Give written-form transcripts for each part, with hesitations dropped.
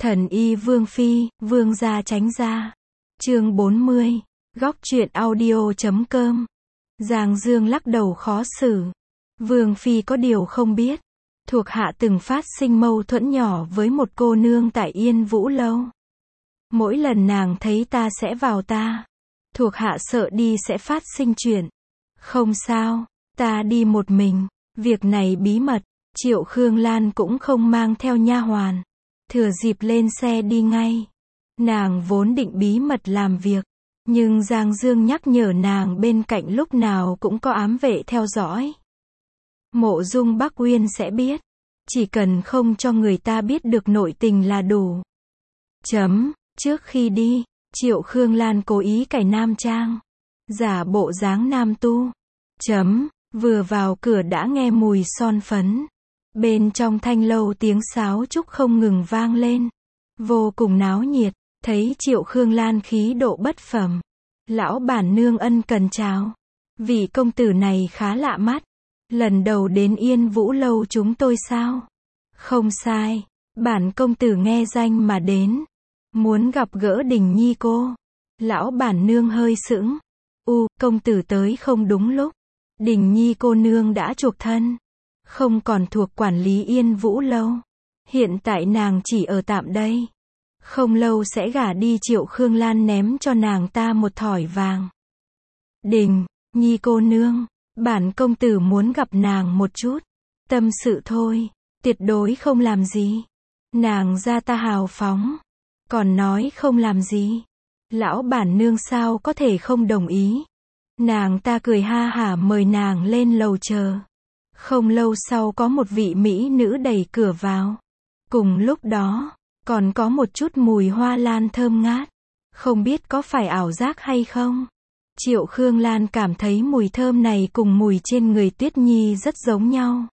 Thần y Vương Phi, Vương gia tránh ra. Chương 40. Góc truyện audio.com. Giang Dương lắc đầu khó xử. Vương Phi có điều không biết. Thuộc hạ từng phát sinh mâu thuẫn nhỏ với một cô nương tại Yên Vũ Lâu. Mỗi lần nàng thấy ta sẽ vào ta. Thuộc hạ sợ đi sẽ phát sinh chuyện. Không sao, ta đi một mình. Việc này bí mật. Triệu Khương Lan cũng không mang theo nha hoàn. Thừa dịp lên xe đi ngay. Nàng vốn định bí mật làm việc. Nhưng Giang Dương nhắc nhở nàng bên cạnh lúc nào cũng có ám vệ theo dõi. Mộ Dung Bắc Uyên sẽ biết. Chỉ cần không cho người ta biết được nội tình là đủ. Trước khi đi, Triệu Khương Lan cố ý cải nam trang. Giả bộ dáng nam tu. Vừa vào cửa đã nghe mùi son phấn. Bên trong thanh lâu tiếng sáo trúc không ngừng vang lên. Vô cùng náo nhiệt. Thấy Triệu Khương Lan khí độ bất phàm. Lão bản nương ân cần chào. Vị công tử này khá lạ mắt. Lần đầu đến Yên Vũ Lâu chúng tôi sao? Không sai. Bản công tử nghe danh mà đến. Muốn gặp gỡ Đình Nhi cô. Lão bản nương hơi sững. Công tử tới không đúng lúc. Đình Nhi cô nương đã chuộc thân. Không còn thuộc quản lý Yên Vũ Lâu. Hiện tại nàng chỉ ở tạm đây. Không lâu sẽ gả đi. Triệu Khương Lan ném cho nàng ta một thỏi vàng. Đình Nhi cô nương, bản công tử muốn gặp nàng một chút. Tâm sự thôi, tuyệt đối không làm gì. Nàng ra ta hào phóng. Còn nói không làm gì. Lão bản nương sao có thể không đồng ý. Nàng ta cười ha hả mời nàng lên lầu chờ. Không lâu sau có một vị mỹ nữ đẩy cửa vào. Cùng lúc đó, còn có một chút mùi hoa lan thơm ngát. Không biết có phải ảo giác hay không? Triệu Khương Lan cảm thấy mùi thơm này cùng mùi trên người Tuyết Nhi rất giống nhau.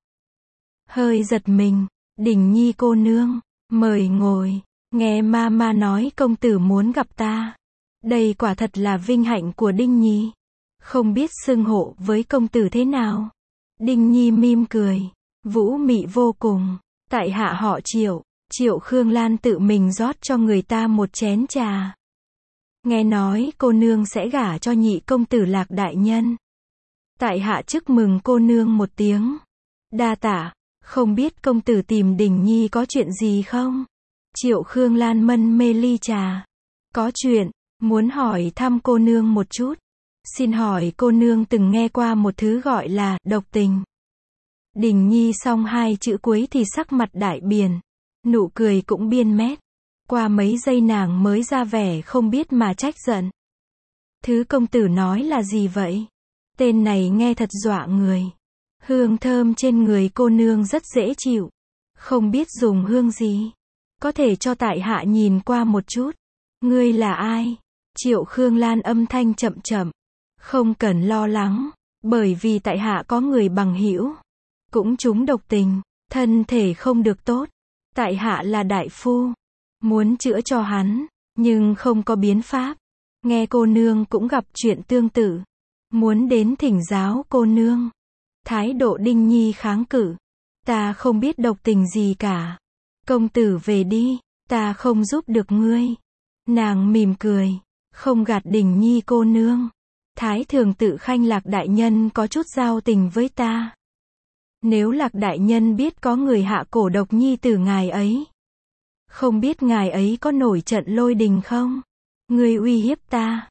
Hơi giật mình. Đình Nhi cô nương, mời ngồi. Nghe mama nói công tử muốn gặp ta. Đây quả thật là vinh hạnh của Đinh Nhi. Không biết xưng hô với công tử thế nào? Đinh Nhi mỉm cười. Vũ mị vô cùng. Tại hạ họ Triệu. Triệu Khương Lan tự mình rót cho người ta một chén trà. Nghe nói cô nương sẽ gả cho nhị công tử Lạc đại nhân. Tại hạ chúc mừng cô nương một tiếng. Đa tạ. Không biết công tử tìm Đình Nhi có chuyện gì không? Triệu Khương Lan mân mê ly trà. Có chuyện, muốn hỏi thăm cô nương một chút. Xin hỏi cô nương từng nghe qua một thứ gọi là độc tình. Đình Nhi xong hai chữ cuối thì sắc mặt đại biến. Nụ cười cũng biên mét. Qua mấy giây nàng mới ra vẻ không biết mà trách giận. Thứ công tử nói là gì vậy? Tên này nghe thật dọa người. Hương thơm trên người cô nương rất dễ chịu. Không biết dùng hương gì. Có thể cho tại hạ nhìn qua một chút. Ngươi là ai? Triệu Khương Lan âm thanh chậm chậm. Không cần lo lắng. Bởi vì tại hạ có người bằng hữu. Cũng trúng độc tình. Thân thể không được tốt. Tại hạ là đại phu. Muốn chữa cho hắn. Nhưng không có biến pháp. Nghe cô nương cũng gặp chuyện tương tự. Muốn đến thỉnh giáo cô nương. Thái độ Đinh Nhi kháng cự. Ta không biết độc tình gì cả. Công tử về đi. Ta không giúp được ngươi. Nàng mỉm cười. Không gạt Đình Nhi cô nương. Thái thường tự khanh Lạc đại nhân có chút giao tình với ta. Nếu Lạc đại nhân biết có người hạ cổ độc nhi từ ngài ấy. Không biết ngài ấy có nổi trận lôi đình không? Ngươi uy hiếp ta.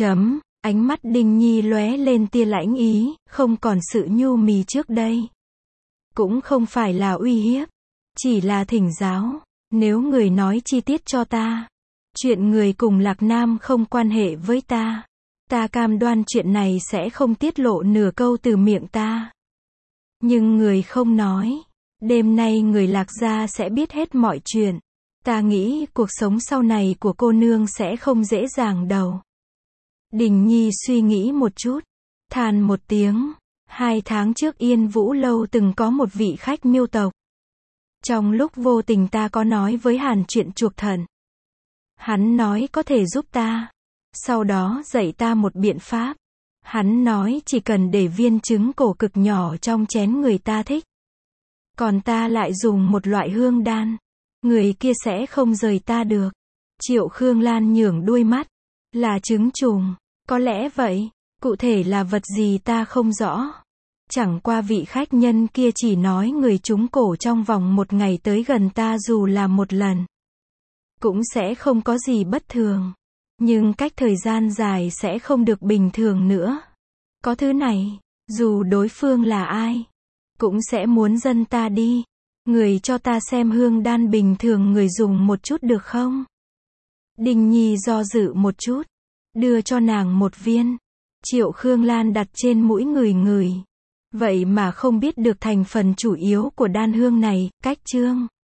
Ánh mắt Đinh Nhi lóe lên tia lãnh ý, không còn sự nhu mì trước đây. Cũng không phải là uy hiếp. Chỉ là thỉnh giáo. Nếu người nói chi tiết cho ta. Chuyện người cùng Lạc Nam không quan hệ với ta. Ta cam đoan chuyện này sẽ không tiết lộ nửa câu từ miệng ta. Nhưng người không nói. Đêm nay người Lạc gia sẽ biết hết mọi chuyện. Ta nghĩ cuộc sống sau này của cô nương sẽ không dễ dàng đâu. Đình Nhi suy nghĩ một chút. Than một tiếng. 2 tháng trước Yên Vũ Lâu từng có một vị khách miêu tộc. Trong lúc vô tình ta có nói với Hàn chuyện chuộc thần. Hắn nói có thể giúp ta. Sau đó dạy ta một biện pháp. Hắn nói chỉ cần để viên trứng cổ cực nhỏ trong chén người ta thích. Còn ta lại dùng một loại hương đan. Người kia sẽ không rời ta được. Triệu Khương Lan nhướng đuôi mắt. Là trứng trùng. Có lẽ vậy. Cụ thể là vật gì ta không rõ. Chẳng qua vị khách nhân kia chỉ nói người trúng cổ trong vòng 1 ngày tới gần ta dù là 1 lần. Cũng sẽ không có gì bất thường. Nhưng cách thời gian dài sẽ không được bình thường nữa. Có thứ này, dù đối phương là ai, cũng sẽ muốn dân ta đi. Người cho ta xem hương đan bình thường người dùng một chút được không? Đình Nhi do dự một chút. Đưa cho nàng 1 viên. Triệu Khương Lan đặt trên mũi ngửi. Vậy mà không biết được thành phần chủ yếu của đan hương này, cách chương.